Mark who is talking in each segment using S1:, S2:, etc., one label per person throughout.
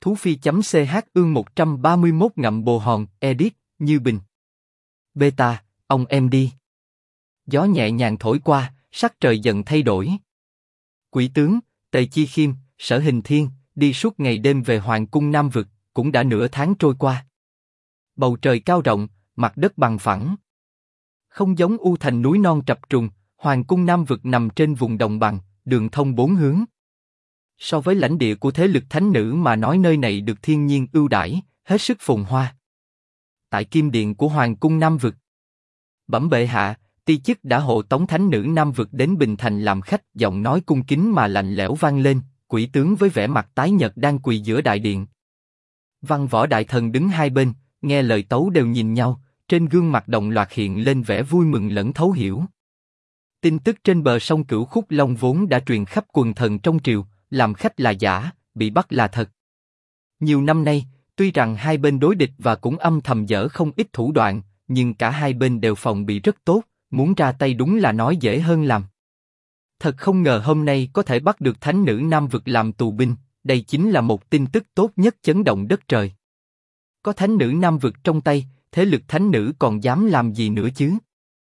S1: Thú Phi.ch ương 131 ngậm bồ hòn, edit, Như Bình. Beta, ông em đi. Gió nhẹ nhàng thổi qua, sắc trời dần thay đổi. Quỷ tướng, Tề Chi Khiêm, Sở Hình Thiên, đi suốt ngày đêm về Hoàng cung Nam Vực, cũng đã nửa tháng trôi qua. Bầu trời cao rộng, mặt đất bằng phẳng. Không giống U Thành núi non trập trùng, Hoàng cung Nam Vực nằm trên vùng đồng bằng, đường thông bốn hướng. So với lãnh địa của thế lực thánh nữ mà nói, nơi này được thiên nhiên ưu đãi, hết sức phồn hoa. Tại Kim Điện của Hoàng cung Nam Vực, bẩm bệ hạ, ti chức đã hộ tống thánh nữ Nam Vực đến Bình Thành làm khách. Giọng nói cung kính mà lạnh lẽo vang lên. Quỷ tướng với vẻ mặt tái nhợt đang quỳ giữa đại điện. Văn võ đại thần đứng hai bên, nghe lời tấu đều nhìn nhau, trên gương mặt đồng loạt hiện lên vẻ vui mừng lẫn thấu hiểu. Tin tức trên bờ sông Cửu Khúc Long vốn đã truyền khắp quần thần trong triều, làm khách là giả, bị bắt là thật. Nhiều năm nay, tuy rằng hai bên đối địch và cũng âm thầm dở không ít thủ đoạn, nhưng cả hai bên đều phòng bị rất tốt, muốn ra tay đúng là nói dễ hơn làm. Thật không ngờ hôm nay có thể bắt được thánh nữ Nam Vực làm tù binh, đây chính là một tin tức tốt nhất chấn động đất trời. Có thánh nữ Nam Vực trong tay, thế lực thánh nữ còn dám làm gì nữa chứ?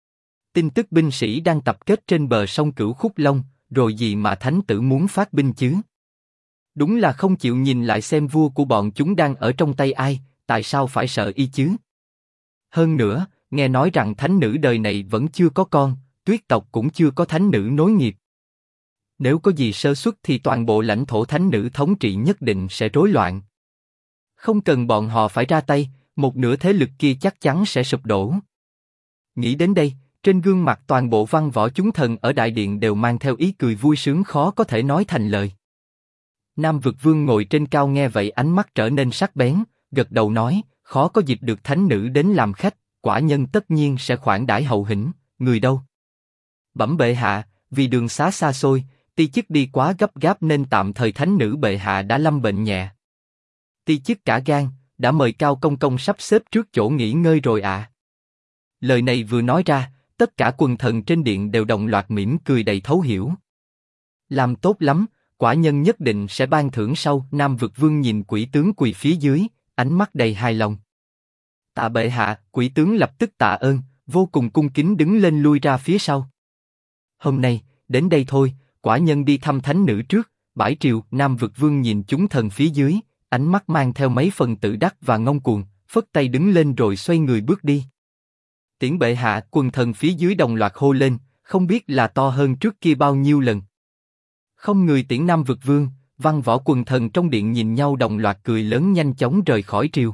S1: Tin tức binh sĩ đang tập kết trên bờ sông Cửu Khúc Long, rồi gì mà thánh tử muốn phát binh chứ? Đúng là không chịu nhìn lại xem vua của bọn chúng đang ở trong tay ai, tại sao phải sợ y chứ? Hơn nữa, nghe nói rằng thánh nữ đời này vẫn chưa có con, Tuyết tộc cũng chưa có thánh nữ nối nghiệp. Nếu có gì sơ suất thì toàn bộ lãnh thổ thánh nữ thống trị nhất định sẽ rối loạn. Không cần bọn họ phải ra tay, một nửa thế lực kia chắc chắn sẽ sụp đổ. Nghĩ đến đây, trên gương mặt toàn bộ văn võ chúng thần ở đại điện đều mang theo ý cười vui sướng khó có thể nói thành lời. Nam Vực Vương ngồi trên cao nghe vậy ánh mắt trở nên sắc bén, gật đầu nói, khó có dịp được thánh nữ đến làm khách, quả nhân tất nhiên sẽ khoản đãi hậu hĩnh. Người đâu? Bẩm bệ hạ, vì đường xá xa xôi, ti chức đi quá gấp gáp nên tạm thời thánh nữ bệ hạ đã lâm bệnh nhẹ. Ti chức cả gan, đã mời Cao Công Công sắp xếp trước chỗ nghỉ ngơi rồi ạ. Lời này vừa nói ra, tất cả quần thần trên điện đều đồng loạt mỉm cười đầy thấu hiểu. Làm tốt lắm, quả nhân nhất định sẽ ban thưởng sau. Nam Vực Vương nhìn quỷ tướng quỳ phía dưới, ánh mắt đầy hài lòng. Tạ bệ hạ, quỷ tướng lập tức tạ ơn, vô cùng cung kính đứng lên lui ra phía sau. Hôm nay, đến đây thôi, quả nhân đi thăm thánh nữ trước, bãi triều. Nam Vực Vương nhìn chúng thần phía dưới, ánh mắt mang theo mấy phần tự đắc và ngông cuồng, phất tay đứng lên rồi xoay người bước đi. Tiễn bệ hạ. Quần thần phía dưới đồng loạt hô lên, không biết là to hơn trước kia bao nhiêu lần. Không người tiễn Nam Vực Vương, văn võ quần thần trong điện nhìn nhau đồng loạt cười lớn nhanh chóng rời khỏi triều.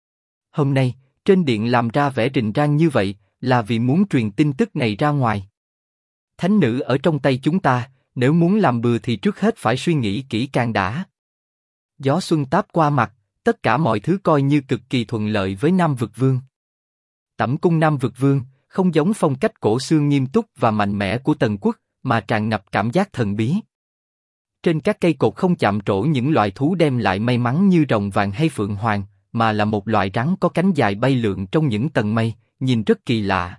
S1: Hôm nay, trên điện làm ra vẻ rình rang như vậy, là vì muốn truyền tin tức này ra ngoài. Thánh nữ ở trong tay chúng ta, nếu muốn làm bừa thì trước hết phải suy nghĩ kỹ càng đã. Gió xuân táp qua mặt, tất cả mọi thứ coi như cực kỳ thuận lợi với Nam Vực Vương. Tẩm cung Nam Vực Vương, không giống phong cách cổ xưa nghiêm túc và mạnh mẽ của Tần Quốc, mà tràn ngập cảm giác thần bí. Trên các cây cột không chạm trổ những loài thú đem lại may mắn như rồng vàng hay phượng hoàng, mà là một loại rắn có cánh dài bay lượn trong những tầng mây, nhìn rất kỳ lạ.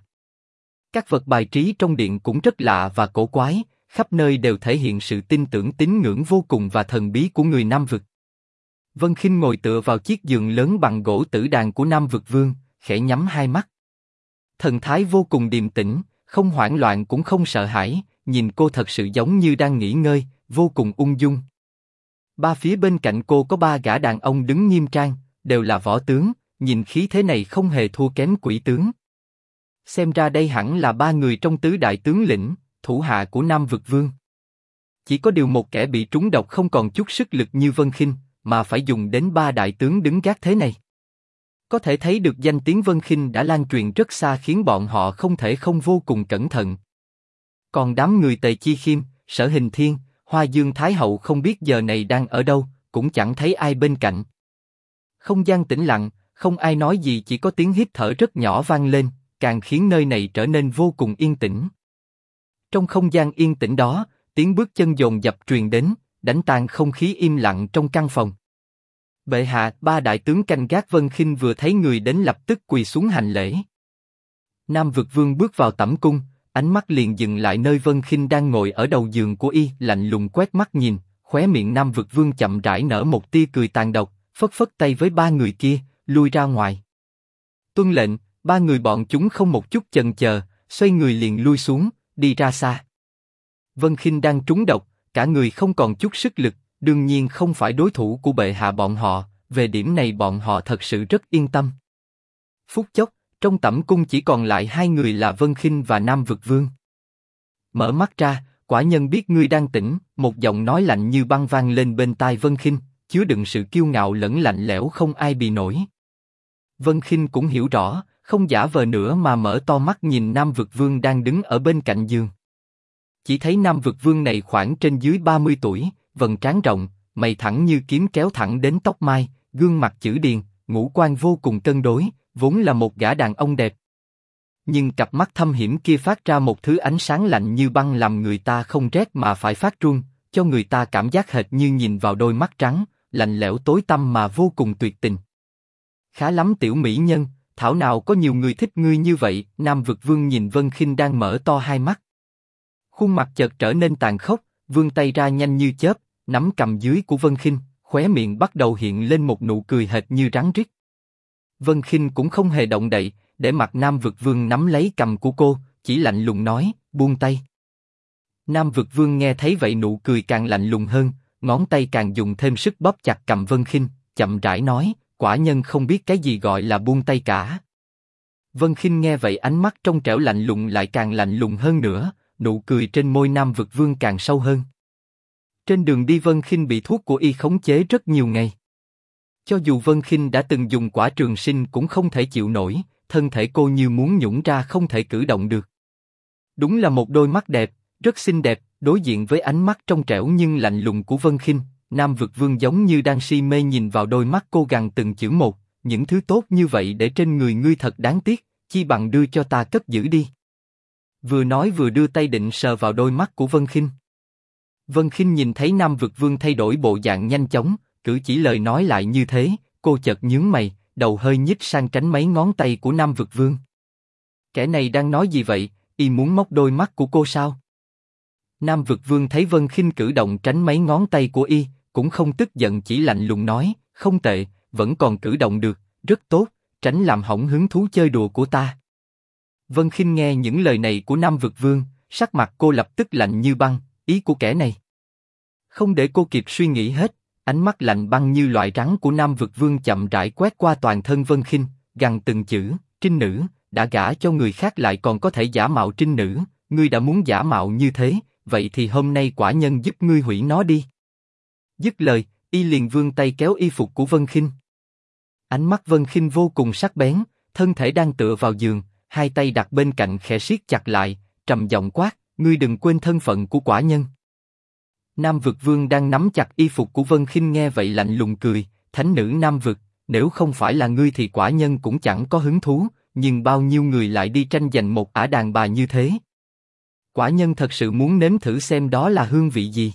S1: Các vật bài trí trong điện cũng rất lạ và cổ quái, khắp nơi đều thể hiện sự tin tưởng tín ngưỡng vô cùng và thần bí của người Nam Vực. Vân Khinh ngồi tựa vào chiếc giường lớn bằng gỗ tử đàn của Nam Vực Vương, khẽ nhắm hai mắt. Thần thái vô cùng điềm tĩnh, không hoảng loạn cũng không sợ hãi, nhìn cô thật sự giống như đang nghỉ ngơi, vô cùng ung dung. Ba phía bên cạnh cô có ba gã đàn ông đứng nghiêm trang, đều là võ tướng, nhìn khí thế này không hề thua kém quỷ tướng. Xem ra đây hẳn là ba người trong tứ đại tướng lĩnh, thủ hạ của Nam Vực Vương. Chỉ có điều một kẻ bị trúng độc không còn chút sức lực như Vân Khinh, mà phải dùng đến ba đại tướng đứng gác thế này. Có thể thấy được danh tiếng Vân Khinh đã lan truyền rất xa khiến bọn họ không thể không vô cùng cẩn thận. Còn đám người Tề Chi Khiêm, Sở Hình Thiên, Hoa Dương Thái Hậu không biết giờ này đang ở đâu, cũng chẳng thấy ai bên cạnh. Không gian tĩnh lặng, không ai nói gì, chỉ có tiếng hít thở rất nhỏ vang lên, càng khiến nơi này trở nên vô cùng yên tĩnh. Trong không gian yên tĩnh đó, tiếng bước chân dồn dập truyền đến, đánh tan không khí im lặng trong căn phòng. Bệ hạ, ba đại tướng canh gác Vân Khinh vừa thấy người đến lập tức quỳ xuống hành lễ. Nam Vực Vương bước vào tẩm cung, ánh mắt liền dừng lại nơi Vân Khinh đang ngồi ở đầu giường của y, lạnh lùng quét mắt nhìn, khóe miệng Nam Vực Vương chậm rãi nở một tia cười tàn độc, phất phất tay với ba người kia, lui ra ngoài. Tuân lệnh, ba người bọn chúng không một chút chần chờ, xoay người liền lui xuống, đi ra xa. Vân Khinh đang trúng độc, cả người không còn chút sức lực, đương nhiên không phải đối thủ của bệ hạ bọn họ, về điểm này bọn họ thật sự rất yên tâm. Phút chốc, trong tẩm cung chỉ còn lại hai người là Vân Khinh và Nam Vực Vương. Mở mắt ra, quả nhân biết ngươi đang tỉnh, một giọng nói lạnh như băng vang lên bên tai Vân Khinh, chứa đựng sự kiêu ngạo lẫn lạnh lẽo không ai bì nổi. Vân Khinh cũng hiểu rõ, không giả vờ nữa mà mở to mắt nhìn Nam Vực Vương đang đứng ở bên cạnh giường. Chỉ thấy Nam Vực Vương này khoảng trên dưới 30 tuổi, vầng trán rộng, mày thẳng như kiếm kéo thẳng đến tóc mai, gương mặt chữ điền, ngũ quan vô cùng cân đối, vốn là một gã đàn ông đẹp. Nhưng cặp mắt thâm hiểm kia phát ra một thứ ánh sáng lạnh như băng làm người ta không rét mà phải phát run, cho người ta cảm giác hệt như nhìn vào đôi mắt trắng, lạnh lẽo tối tăm mà vô cùng tuyệt tình. Khá lắm tiểu mỹ nhân, thảo nào có nhiều người thích ngươi như vậy. Nam Vực Vương nhìn Vân Khinh đang mở to hai mắt. Khuôn mặt chợt trở nên tàn khốc, vươn tay ra nhanh như chớp, nắm cằm dưới của Vân Khinh, khóe miệng bắt đầu hiện lên một nụ cười hệt như rắn rít. Vân Khinh cũng không hề động đậy, để mặc Nam Vực Vương nắm lấy cằm của cô, chỉ lạnh lùng nói, buông tay. Nam Vực Vương nghe thấy vậy nụ cười càng lạnh lùng hơn, ngón tay càng dùng thêm sức bóp chặt cằm Vân Khinh, chậm rãi nói, quả nhân không biết cái gì gọi là buông tay cả. Vân Khinh nghe vậy ánh mắt trong trẻo lạnh lùng lại càng lạnh lùng hơn nữa, nụ cười trên môi Nam Vực Vương càng sâu hơn. Trên đường đi Vân Khinh bị thuốc của y khống chế rất nhiều ngày. Cho dù Vân Khinh đã từng dùng quả trường sinh cũng không thể chịu nổi, thân thể cô như muốn nhũn ra không thể cử động được. Đúng là một đôi mắt đẹp, rất xinh đẹp, đối diện với ánh mắt trong trẻo nhưng lạnh lùng của Vân Khinh, Nam Vực Vương giống như đang si mê nhìn vào đôi mắt cô gằn từng chữ một, những thứ tốt như vậy để trên người ngươi thật đáng tiếc, chi bằng đưa cho ta cất giữ đi. Vừa nói vừa đưa tay định sờ vào đôi mắt của Vân Khinh. Vân Khinh nhìn thấy Nam Vực Vương thay đổi bộ dạng nhanh chóng, cử chỉ lời nói lại như thế, cô chợt nhướng mày, đầu hơi nhích sang tránh mấy ngón tay của Nam Vực Vương. Kẻ này đang nói gì vậy? Y muốn móc đôi mắt của cô sao? Nam Vực Vương thấy Vân Khinh cử động tránh mấy ngón tay của y, cũng không tức giận chỉ lạnh lùng nói, không tệ, vẫn còn cử động được, rất tốt, tránh làm hỏng hứng thú chơi đùa của ta. Vân Khinh nghe những lời này của Nam Vực Vương, sắc mặt cô lập tức lạnh như băng, ý của kẻ này. Không để cô kịp suy nghĩ hết, ánh mắt lạnh băng như loại rắn của Nam Vực Vương chậm rãi quét qua toàn thân Vân Khinh, gằn từng chữ, trinh nữ, đã gả cho người khác lại còn có thể giả mạo trinh nữ, ngươi đã muốn giả mạo như thế, vậy thì hôm nay quả nhân giúp ngươi hủy nó đi. Dứt lời, y liền vươn tay kéo y phục của Vân Khinh. Ánh mắt Vân Khinh vô cùng sắc bén, thân thể đang tựa vào giường, hai tay đặt bên cạnh khẽ siết chặt lại, trầm giọng quát, ngươi đừng quên thân phận của quả nhân. Nam Vực Vương đang nắm chặt y phục của Vân Khinh nghe vậy lạnh lùng cười, thánh nữ Nam Vực, nếu không phải là ngươi thì quả nhân cũng chẳng có hứng thú, nhưng bao nhiêu người lại đi tranh giành một ả đàn bà như thế. Quả nhân thật sự muốn nếm thử xem đó là hương vị gì.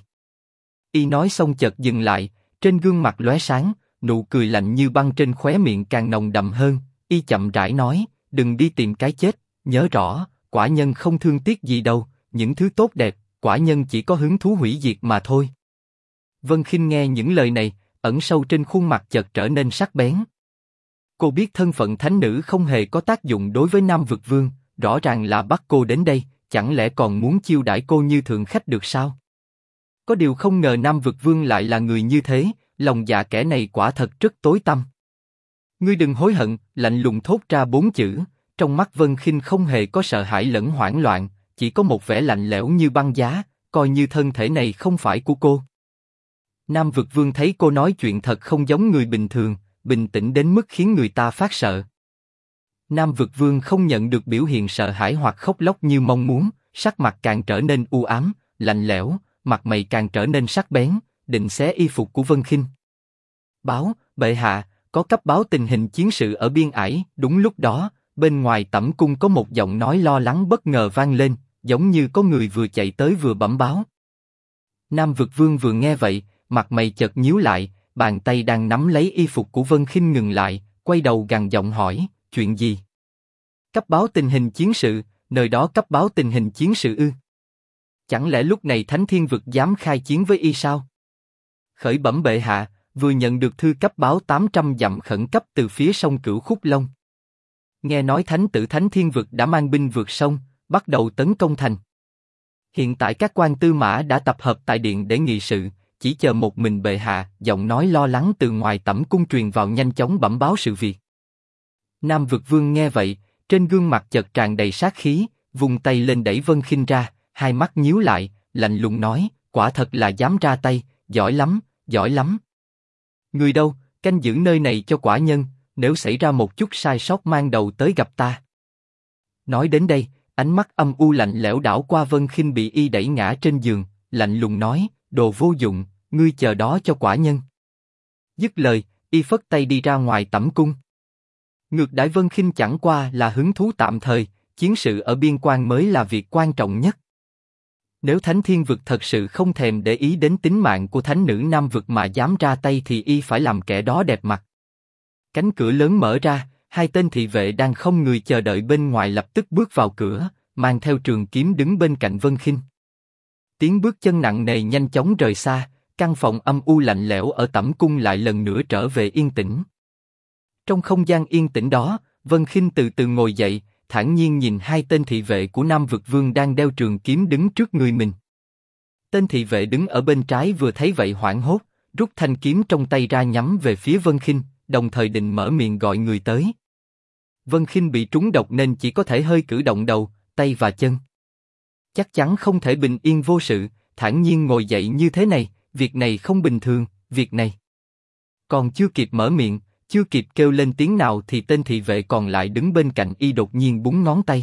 S1: Y nói xong chợt dừng lại, trên gương mặt lóe sáng, nụ cười lạnh như băng trên khóe miệng càng nồng đậm hơn, y chậm rãi nói, đừng đi tìm cái chết, nhớ rõ, quả nhân không thương tiếc gì đâu, những thứ tốt đẹp, quả nhân chỉ có hứng thú hủy diệt mà thôi. Vân Khinh nghe những lời này, ẩn sâu trên khuôn mặt chợt trở nên sắc bén. Cô biết thân phận thánh nữ không hề có tác dụng đối với Nam Vực Vương, rõ ràng là bắt cô đến đây, chẳng lẽ còn muốn chiêu đãi cô như thượng khách được sao? Có điều không ngờ Nam Vực Vương lại là người như thế, lòng dạ kẻ này quả thật rất tối tăm. Ngươi đừng hối hận, lạnh lùng thốt ra 4 chữ, trong mắt Vân Khinh không hề có sợ hãi lẫn hoảng loạn, chỉ có một vẻ lạnh lẽo như băng giá, coi như thân thể này không phải của cô. Nam Vực Vương thấy cô nói chuyện thật không giống người bình thường, bình tĩnh đến mức khiến người ta phát sợ. Nam Vực Vương không nhận được biểu hiện sợ hãi hoặc khóc lóc như mong muốn, sắc mặt càng trở nên u ám, lạnh lẽo, mặt mày càng trở nên sắc bén, định xé y phục của Vân Khinh. Báo, bệ hạ, có cấp báo tình hình chiến sự ở biên ải. Đúng lúc đó, bên ngoài tẩm cung có một giọng nói lo lắng bất ngờ vang lên, giống như có người vừa chạy tới vừa bẩm báo. Nam Vực Vương vừa nghe vậy, mặt mày chợt nhíu lại, bàn tay đang nắm lấy y phục của Vân Khinh ngừng lại, quay đầu gằn giọng hỏi, chuyện gì? Cấp báo tình hình chiến sự, nơi đó cấp báo tình hình chiến sự ư? Chẳng lẽ lúc này Thánh Thiên Vực dám khai chiến với y sao? Khởi bẩm bệ hạ, vừa nhận được thư cấp báo 800 dặm khẩn cấp từ phía sông Cửu Khúc Long. Nghe nói thánh tử Thánh Thiên Vực đã mang binh vượt sông, bắt đầu tấn công thành. Hiện tại các quan tư mã đã tập hợp tại điện để nghị sự, chỉ chờ một mình bệ hạ. Giọng nói lo lắng từ ngoài tẩm cung truyền vào nhanh chóng bẩm báo sự việc. Nam Vực Vương nghe vậy, trên gương mặt chợt tràn đầy sát khí, vung tay lên đẩy Vân Khinh ra, hai mắt nhíu lại, lạnh lùng nói: quả thật là dám ra tay, giỏi lắm, giỏi lắm. Người đâu, canh giữ nơi này cho quả nhân, nếu xảy ra một chút sai sót mang đầu tới gặp ta. Nói đến đây, ánh mắt âm u lạnh lẽo đảo qua Vân Khinh bị y đẩy ngã trên giường, lạnh lùng nói: đồ vô dụng, ngươi chờ đó cho quả nhân. Dứt lời, y phất tay đi ra ngoài tẩm cung. Ngược đãi Vân Khinh chẳng qua là hứng thú tạm thời, chiến sự ở biên quan mới là việc quan trọng nhất. Nếu Thánh Thiên Vực thật sự không thèm để ý đến tính mạng của thánh nữ Nam Vực mà dám ra tay thì y phải làm kẻ đó đẹp mặt. Cánh cửa lớn mở ra, hai tên thị vệ đang không người chờ đợi bên ngoài lập tức bước vào cửa, mang theo trường kiếm đứng bên cạnh Vân Khinh. Tiếng bước chân nặng nề nhanh chóng rời xa, căn phòng âm u lạnh lẽo ở tẩm cung lại lần nữa trở về yên tĩnh. Trong không gian yên tĩnh đó, Vân Khinh từ từ ngồi dậy, thản nhiên nhìn hai tên thị vệ của Nam Vực Vương đang đeo trường kiếm đứng trước người mình. Tên thị vệ đứng ở bên trái vừa thấy vậy hoảng hốt, rút thanh kiếm trong tay ra nhắm về phía Vân Khinh, đồng thời định mở miệng gọi người tới. Vân Khinh bị trúng độc nên chỉ có thể hơi cử động đầu, tay và chân. Chắc chắn không thể bình yên vô sự, thản nhiên ngồi dậy như thế này, việc này không bình thường, việc này. Còn chưa kịp mở miệng, chưa kịp kêu lên tiếng nào thì tên thị vệ còn lại đứng bên cạnh y đột nhiên búng ngón tay.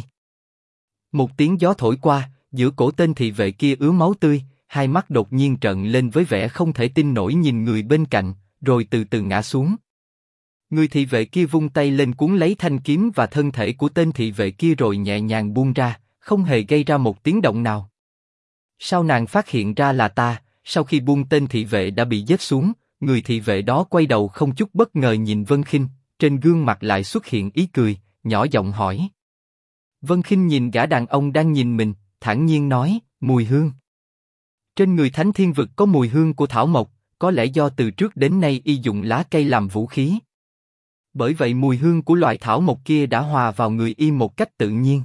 S1: Một tiếng gió thổi qua, giữa cổ tên thị vệ kia ứa máu tươi, hai mắt đột nhiên trợn lên với vẻ không thể tin nổi nhìn người bên cạnh, rồi từ từ ngã xuống. Người thị vệ kia vung tay lên cuốn lấy thanh kiếm và thân thể của tên thị vệ kia rồi nhẹ nhàng buông ra, không hề gây ra một tiếng động nào. Sao nàng phát hiện ra là ta? Sau khi buông tên thị vệ đã bị giết xuống, người thị vệ đó quay đầu không chút bất ngờ nhìn Vân Khinh, trên gương mặt lại xuất hiện ý cười, nhỏ giọng hỏi. Vân Khinh nhìn gã đàn ông đang nhìn mình, thản nhiên nói: mùi hương. Trên người Thánh Thiên Vực có mùi hương của thảo mộc, có lẽ do từ trước đến nay y dùng lá cây làm vũ khí. Bởi vậy mùi hương của loại thảo mộc kia đã hòa vào người y một cách tự nhiên.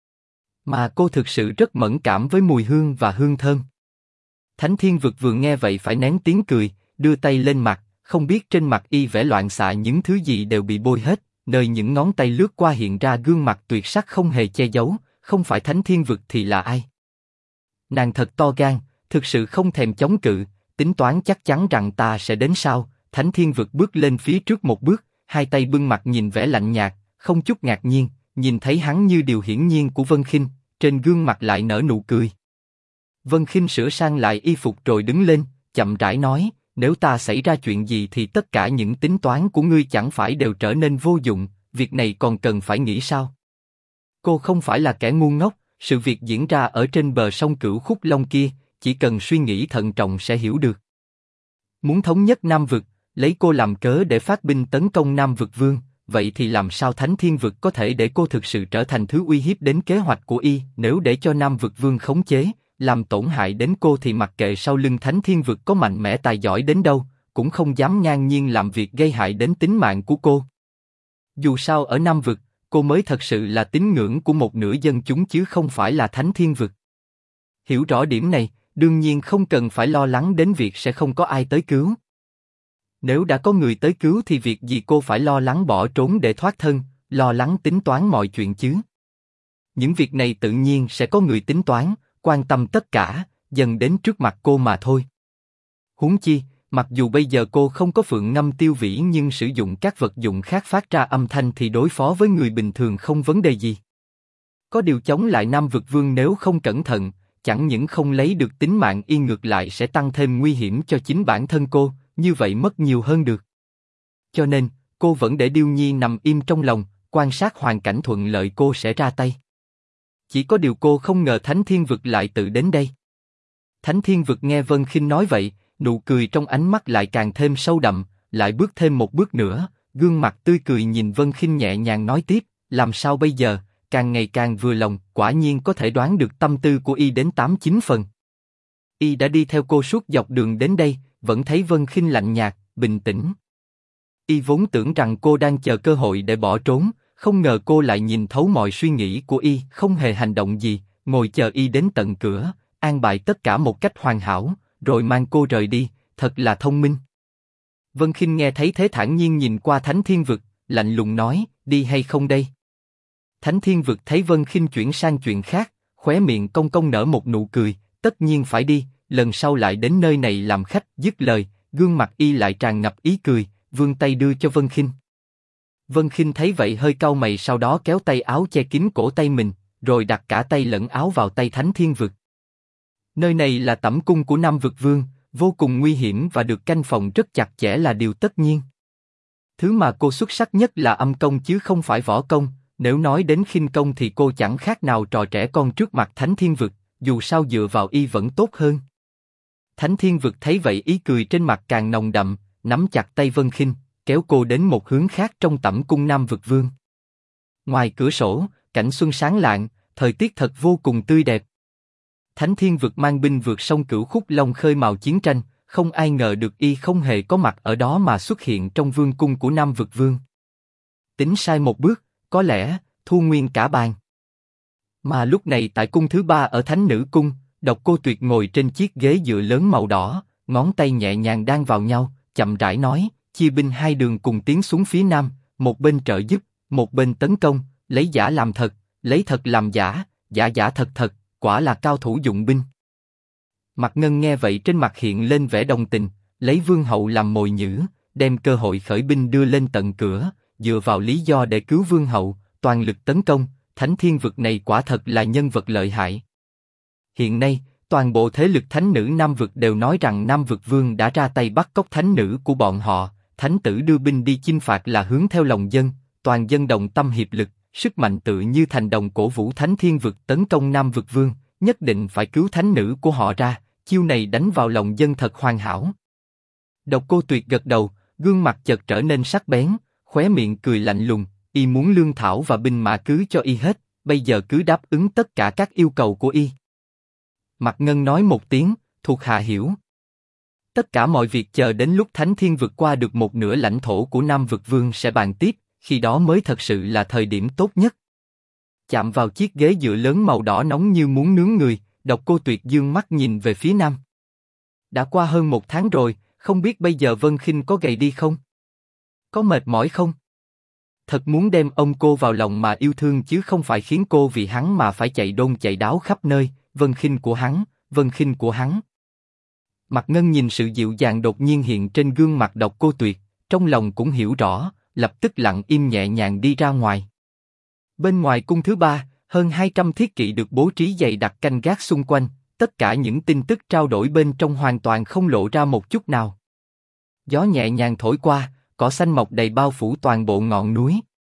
S1: Mà cô thực sự rất mẫn cảm với mùi hương và hương thơm. Thánh Thiên Vực vừa nghe vậy phải nén tiếng cười, đưa tay lên mặt, không biết trên mặt y vẽ loạn xạ những thứ gì đều bị bôi hết, nơi những ngón tay lướt qua hiện ra gương mặt tuyệt sắc không hề che giấu, không phải Thánh Thiên Vực thì là ai? Nàng thật to gan, thực sự không thèm chống cự, tính toán chắc chắn rằng ta sẽ đến sau. Thánh Thiên Vực bước lên phía trước một bước, hai tay bưng mặt nhìn vẻ lạnh nhạt, không chút ngạc nhiên, nhìn thấy hắn như điều hiển nhiên của Vân Khinh, trên gương mặt lại nở nụ cười. Vân Khinh sửa sang lại y phục rồi đứng lên, chậm rãi nói: nếu ta xảy ra chuyện gì thì tất cả những tính toán của ngươi chẳng phải đều trở nên vô dụng, việc này còn cần phải nghĩ sao? Cô không phải là kẻ ngu ngốc, sự việc diễn ra ở trên bờ sông Cửu Khúc Long kia, chỉ cần suy nghĩ thận trọng sẽ hiểu được. Muốn thống nhất Nam Vực, lấy cô làm cớ để phát binh tấn công Nam Vực Vương, vậy thì làm sao Thánh Thiên Vực có thể để cô thực sự trở thành thứ uy hiếp đến kế hoạch của y? Nếu để cho Nam Vực Vương khống chế, làm tổn hại đến cô thì mặc kệ sau lưng Thánh Thiên Vực có mạnh mẽ tài giỏi đến đâu, cũng không dám ngang nhiên làm việc gây hại đến tính mạng của cô. Dù sao ở Nam Vực, cô mới thật sự là tín ngưỡng của một nửa dân chúng chứ không phải là Thánh Thiên Vực. Hiểu rõ điểm này, đương nhiên không cần phải lo lắng đến việc sẽ không có ai tới cứu. Nếu đã có người tới cứu thì việc gì cô phải lo lắng bỏ trốn để thoát thân, lo lắng tính toán mọi chuyện chứ? Những việc này tự nhiên sẽ có người tính toán, quan tâm tất cả, dần đến trước mặt cô mà thôi. Huống chi, mặc dù bây giờ cô không có phượng ngâm tiêu vĩ nhưng sử dụng các vật dụng khác phát ra âm thanh thì đối phó với người bình thường không vấn đề gì. Có điều chống lại Nam Vực Vương nếu không cẩn thận, chẳng những không lấy được tính mạng y ngược lại sẽ tăng thêm nguy hiểm cho chính bản thân cô, như vậy mất nhiều hơn được. Cho nên, cô vẫn để Điêu Nhi nằm im trong lòng, quan sát hoàn cảnh thuận lợi cô sẽ ra tay. Chỉ có điều cô không ngờ Thánh Thiên Vực lại tự đến đây. Thánh Thiên Vực nghe Vân Khinh nói vậy, nụ cười trong ánh mắt lại càng thêm sâu đậm, lại bước thêm một bước nữa, gương mặt tươi cười nhìn Vân Khinh nhẹ nhàng nói tiếp: làm sao bây giờ? Càng ngày càng vừa lòng, quả nhiên có thể đoán được tâm tư của y đến 8-9 phần. Y đã đi theo cô suốt dọc đường đến đây, vẫn thấy Vân Khinh lạnh nhạt, bình tĩnh. Y vốn tưởng rằng cô đang chờ cơ hội để bỏ trốn, không ngờ cô lại nhìn thấu mọi suy nghĩ của Y, không hề hành động gì, ngồi chờ Y đến tận cửa, an bài tất cả một cách hoàn hảo, rồi mang cô rời đi, thật là thông minh. Vân Khinh nghe thấy thế thản nhiên nhìn qua Thánh Thiên Vực, lạnh lùng nói, đi hay không đây? Thánh Thiên Vực thấy Vân Khinh chuyển sang chuyện khác, khóe miệng cong cong nở một nụ cười, tất nhiên phải đi, lần sau lại đến nơi này làm khách. Dứt lời, gương mặt Y lại tràn ngập ý cười, vươn tay đưa cho Vân Khinh. Vân Khinh thấy vậy hơi cau mày, sau đó kéo tay áo che kín cổ tay mình, rồi đặt cả tay lẫn áo vào tay Thánh Thiên Vực. Nơi này là tẩm cung của Nam Vực Vương, vô cùng nguy hiểm và được canh phòng rất chặt chẽ là điều tất nhiên. Thứ mà cô xuất sắc nhất là âm công chứ không phải võ công, nếu nói đến khinh công thì cô chẳng khác nào trò trẻ con trước mặt Thánh Thiên Vực, dù sao dựa vào Y vẫn tốt hơn. Thánh Thiên Vực thấy vậy ý cười trên mặt càng nồng đậm, nắm chặt tay Vân Khinh, kéo cô đến một hướng khác trong tẩm cung Nam Vực Vương. Ngoài cửa sổ, cảnh xuân sáng lạng, thời tiết thật vô cùng tươi đẹp. Thánh Thiên Vực mang binh vượt sông Cửu Khúc Long khơi mào chiến tranh, không ai ngờ được Y không hề có mặt ở đó mà xuất hiện trong vương cung của Nam Vực Vương. Tính sai một bước, có lẽ thu nguyên cả bàn. Mà lúc này tại cung thứ 3 ở Thánh Nữ Cung, Độc Cô Tuyệt ngồi trên chiếc ghế dựa lớn màu đỏ, ngón tay nhẹ nhàng đan vào nhau, chậm rãi nói, chia binh hai đường cùng tiến xuống phía nam, một bên trợ giúp, một bên tấn công, lấy giả làm thật, lấy thật làm giả, giả giả thật thật, quả là cao thủ dụng binh. Mạc Ngân nghe vậy trên mặt hiện lên vẻ đồng tình, lấy Vương hậu làm mồi nhử, đem cơ hội khởi binh đưa lên tận cửa, dựa vào lý do để cứu Vương hậu, toàn lực tấn công. Thánh Thiên Vực này quả thật là nhân vật lợi hại. Hiện nay, toàn bộ thế lực thánh nữ Nam Vực đều nói rằng Nam Vực Vương đã ra tay bắt cóc thánh nữ của bọn họ, thánh tử đưa binh đi chinh phạt là hướng theo lòng dân, toàn dân đồng tâm hiệp lực, sức mạnh tự như thành đồng cổ vũ Thánh Thiên Vực tấn công Nam Vực Vương, nhất định phải cứu thánh nữ của họ ra, chiêu này đánh vào lòng dân thật hoàn hảo. Độc Cô Tuyệt gật đầu, gương mặt chợt trở nên sắc bén, khóe miệng cười lạnh lùng, Y muốn lương thảo và binh mã cứ cho Y hết, bây giờ cứ đáp ứng tất cả các yêu cầu của Y. Mạc Ngân nói một tiếng, thuộc hạ hiểu. Tất cả mọi việc chờ đến lúc Thánh Thiên vượt qua được một nửa lãnh thổ của Nam Vực Vương sẽ bàn tiếp, khi đó mới thật sự là thời điểm tốt nhất. Chạm vào chiếc ghế dựa lớn màu đỏ nóng như muốn nướng người, Độc Cô Tuyệt dương mắt nhìn về phía nam. Đã qua hơn 1 tháng rồi, không biết bây giờ Vân Khinh có gầy đi không? Có mệt mỏi không? Thật muốn đem ông cô vào lòng mà yêu thương chứ không phải khiến cô vì hắn mà phải chạy đôn chạy đáo khắp nơi. Vân Khinh của hắn, Vân Khinh của hắn. Mạc Ngân nhìn sự dịu dàng đột nhiên hiện trên gương mặt Độc Cô Tuyệt, trong lòng cũng hiểu rõ, lập tức lặng im nhẹ nhàng đi ra ngoài. Bên ngoài cung thứ 3, hơn 200 thiết kỵ được bố trí dày đặc canh gác xung quanh, tất cả những tin tức trao đổi bên trong hoàn toàn không lộ ra một chút nào. Gió nhẹ nhàng thổi qua, cỏ xanh mọc đầy bao phủ toàn bộ ngọn núi.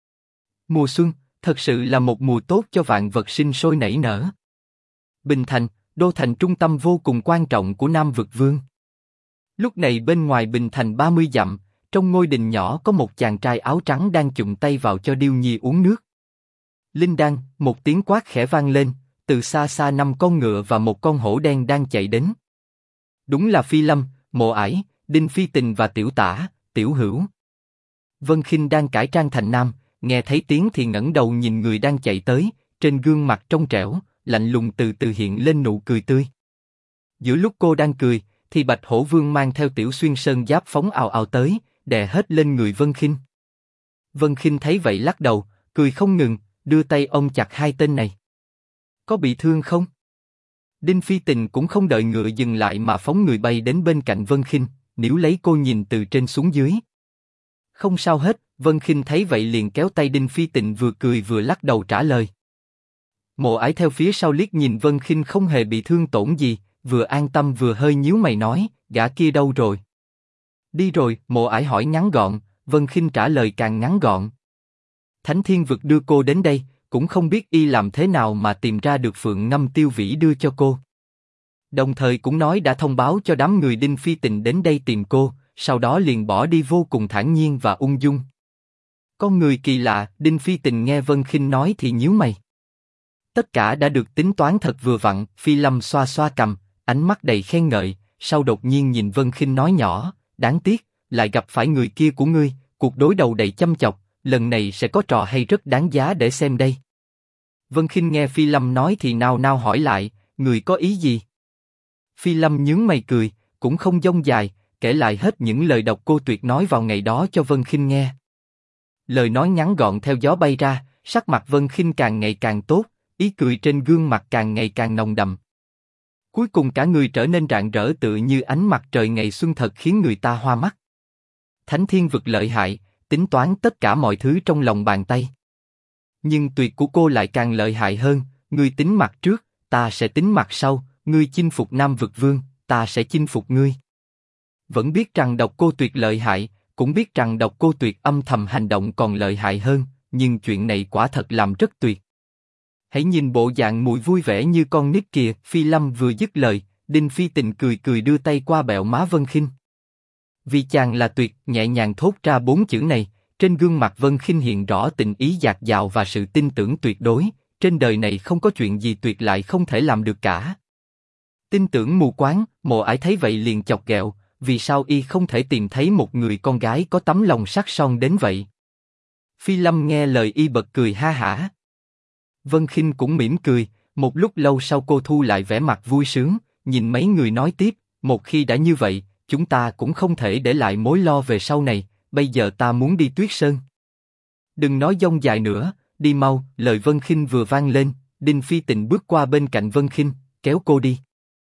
S1: Mùa xuân, thật sự là một mùa tốt cho vạn vật sinh sôi nảy nở. Bình Thành, đô thành trung tâm vô cùng quan trọng của Nam Vực Vương. Lúc này bên ngoài Bình Thành 30 dặm, trong ngôi đình nhỏ có một chàng trai áo trắng đang chụm tay vào cho điêu nhi uống nước. Linh Đan, một tiếng quát khẽ vang lên, từ xa xa 5 con ngựa và một con hổ đen đang chạy đến. Đúng là Phi Lâm, Mộ Ải, Đinh Phi Tình và Tiểu Tả, Tiểu Hữu. Vân Khinh đang cải trang thành nam, nghe thấy tiếng thì ngẩng đầu nhìn người đang chạy tới, trên gương mặt trong trẻo, lạnh lùng từ từ hiện lên nụ cười tươi. Giữa lúc cô đang cười, thì Bạch Hổ Vương mang theo Tiểu Xuyên Sơn giáp phóng ào ào tới, đè hết lên người Vân Khinh. Vân Khinh thấy vậy lắc đầu, cười không ngừng, đưa tay ôm chặt hai tên này. Có bị thương không? Đinh Phi Tình cũng không đợi ngựa dừng lại mà phóng người bay đến bên cạnh Vân Khinh, níu lấy cô nhìn từ trên xuống dưới. Không sao hết, Vân Khinh thấy vậy liền kéo tay Đinh Phi Tình vừa cười vừa lắc đầu trả lời. Mộ Ải theo phía sau liếc nhìn Vân Khinh không hề bị thương tổn gì, vừa an tâm vừa hơi nhíu mày nói, gã kia đâu rồi? Đi rồi, Mộ Ải hỏi ngắn gọn, Vân Khinh trả lời càng ngắn gọn. Thánh Thiên Vực đưa cô đến đây, cũng không biết y làm thế nào mà tìm ra được Phượng Ngâm Tiêu Vĩ đưa cho cô. Đồng thời cũng nói đã thông báo cho đám người Đinh Phi Tình đến đây tìm cô, sau đó liền bỏ đi vô cùng thản nhiên và ung dung. Con người kỳ lạ, Đinh Phi Tình nghe Vân Khinh nói thì nhíu mày. Tất cả đã được tính toán thật vừa vặn, Phi Lâm xoa xoa cằm, ánh mắt đầy khen ngợi, sau đột nhiên nhìn Vân Khinh nói nhỏ, đáng tiếc, lại gặp phải người kia của ngươi, cuộc đối đầu đầy chăm chọc, lần này sẽ có trò hay rất đáng giá để xem đây. Vân Khinh nghe Phi Lâm nói thì nao nao hỏi lại, người có ý gì? Phi Lâm nhướng mày cười, cũng không dông dài, kể lại hết những lời độc cô Tuyệt nói vào ngày đó cho Vân Khinh nghe. Lời nói ngắn gọn theo gió bay ra, sắc mặt Vân Khinh càng ngày càng tốt, ý cười trên gương mặt càng ngày càng nồng đậm. Cuối cùng cả người trở nên rạng rỡ tựa như ánh mặt trời ngày xuân thật khiến người ta hoa mắt. Thánh Thiên Vực lợi hại, tính toán tất cả mọi thứ trong lòng bàn tay. Nhưng tuyệt của cô lại càng lợi hại hơn, ngươi tính mặt trước, ta sẽ tính mặt sau, ngươi chinh phục Nam Vực Vương, ta sẽ chinh phục ngươi. Vẫn biết rằng độc cô Tuyệt lợi hại, cũng biết rằng độc cô Tuyệt âm thầm hành động còn lợi hại hơn, nhưng chuyện này quả thật làm rất tuyệt. Hãy nhìn bộ dạng mùi vui vẻ như con nít kìa. Phi Lâm vừa dứt lời, Đinh Phi Tình cười cười đưa tay qua bẹo má Vân Khinh. Vì chàng là tuyệt, nhẹ nhàng thốt ra 4 chữ này, trên gương mặt Vân Khinh hiện rõ tình ý dạt dào và sự tin tưởng tuyệt đối. Trên đời này không có chuyện gì tuyệt lại không thể làm được cả. Tin tưởng mù quáng, Mộ Ải thấy vậy liền chọc ghẹo, vì sao y không thể tìm thấy một người con gái có tấm lòng sắc son đến vậy? Phi Lâm nghe lời y bật cười ha hả. Vân Khinh cũng mỉm cười, một lúc lâu sau cô thu lại vẻ mặt vui sướng, nhìn mấy người nói tiếp, một khi đã như vậy, chúng ta cũng không thể để lại mối lo về sau này, bây giờ ta muốn đi Tuyết Sơn. Đừng nói dông dài nữa, đi mau. Lời Vân Khinh vừa vang lên, Đinh Phi Tình bước qua bên cạnh Vân Khinh, kéo cô đi.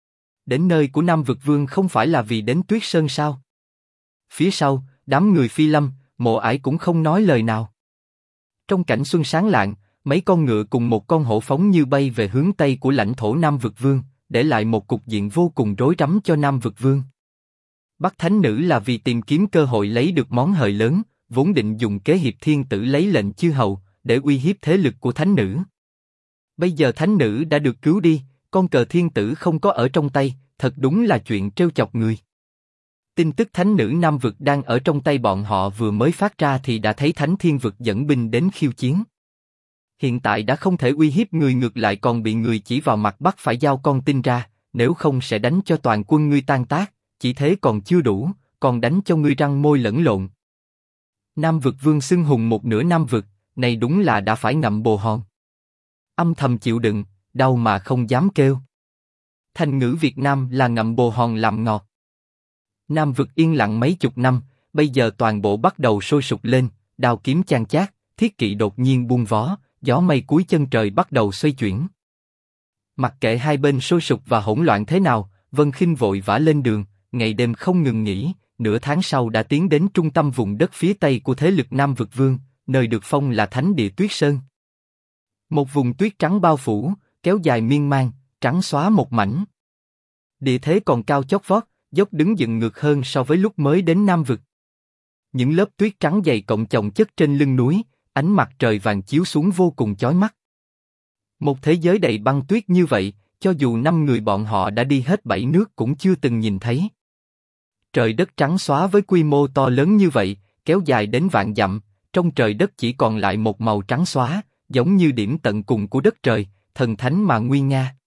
S1: Đến nơi của Nam Vực Vương không phải là vì đến Tuyết Sơn sao? Phía sau, đám người Phi Lâm, Mộ Ải cũng không nói lời nào. Trong cảnh xuân sáng lạng, mấy con ngựa cùng một con hổ phóng như bay về hướng tây của lãnh thổ Nam Vực Vương, để lại một cục diện vô cùng rối rắm cho Nam Vực Vương. Bắt thánh nữ là vì tìm kiếm cơ hội lấy được món hời lớn, vốn định dùng kế hiệp thiên tử lấy lệnh chư hầu, để uy hiếp thế lực của thánh nữ. Bây giờ thánh nữ đã được cứu đi, con cờ thiên tử không có ở trong tay, thật đúng là chuyện trêu chọc người. Tin tức thánh nữ Nam Vực đang ở trong tay bọn họ vừa mới phát ra thì đã thấy Thánh Thiên Vực dẫn binh đến khiêu chiến. Hiện tại đã không thể uy hiếp người, ngược lại còn bị người chỉ vào mặt bắt phải giao con tin ra, nếu không sẽ đánh cho toàn quân ngươi tan tác, chỉ thế còn chưa đủ, còn đánh cho ngươi răng môi lẫn lộn. Nam Vực Vương xưng hùng một nửa Nam Vực, này đúng là đã phải ngậm bồ hòn. Âm thầm chịu đựng, đau mà không dám kêu. Thành ngữ Việt Nam là ngậm bồ hòn làm ngọt. Nam Vực yên lặng mấy chục năm, bây giờ toàn bộ bắt đầu sôi sục lên, đao kiếm chan chát, thiết kỵ đột nhiên buông vó, gió mây cuối chân trời bắt đầu xoay chuyển. Mặc kệ hai bên sôi sục và hỗn loạn thế nào, Vân Khinh vội vã lên đường, ngày đêm không ngừng nghỉ, nửa tháng sau đã tiến đến trung tâm vùng đất phía tây của thế lực Nam Vực Vương, nơi được phong là Thánh Địa Tuyết Sơn. Một vùng tuyết trắng bao phủ, kéo dài miên man, trắng xóa một mảnh. Địa thế còn cao chót vót, dốc đứng dựng ngược hơn so với lúc mới đến Nam Vực. Những lớp tuyết trắng dày cộng chồng chất trên lưng núi, ánh mặt trời vàng chiếu xuống vô cùng chói mắt. Một thế giới đầy băng tuyết như vậy, cho dù 5 người bọn họ đã đi hết 7 nước cũng chưa từng nhìn thấy. Trời đất trắng xóa với quy mô to lớn như vậy, kéo dài đến vạn dặm, trong trời đất chỉ còn lại một màu trắng xóa, giống như điểm tận cùng của đất trời, thần thánh mà nguy nga.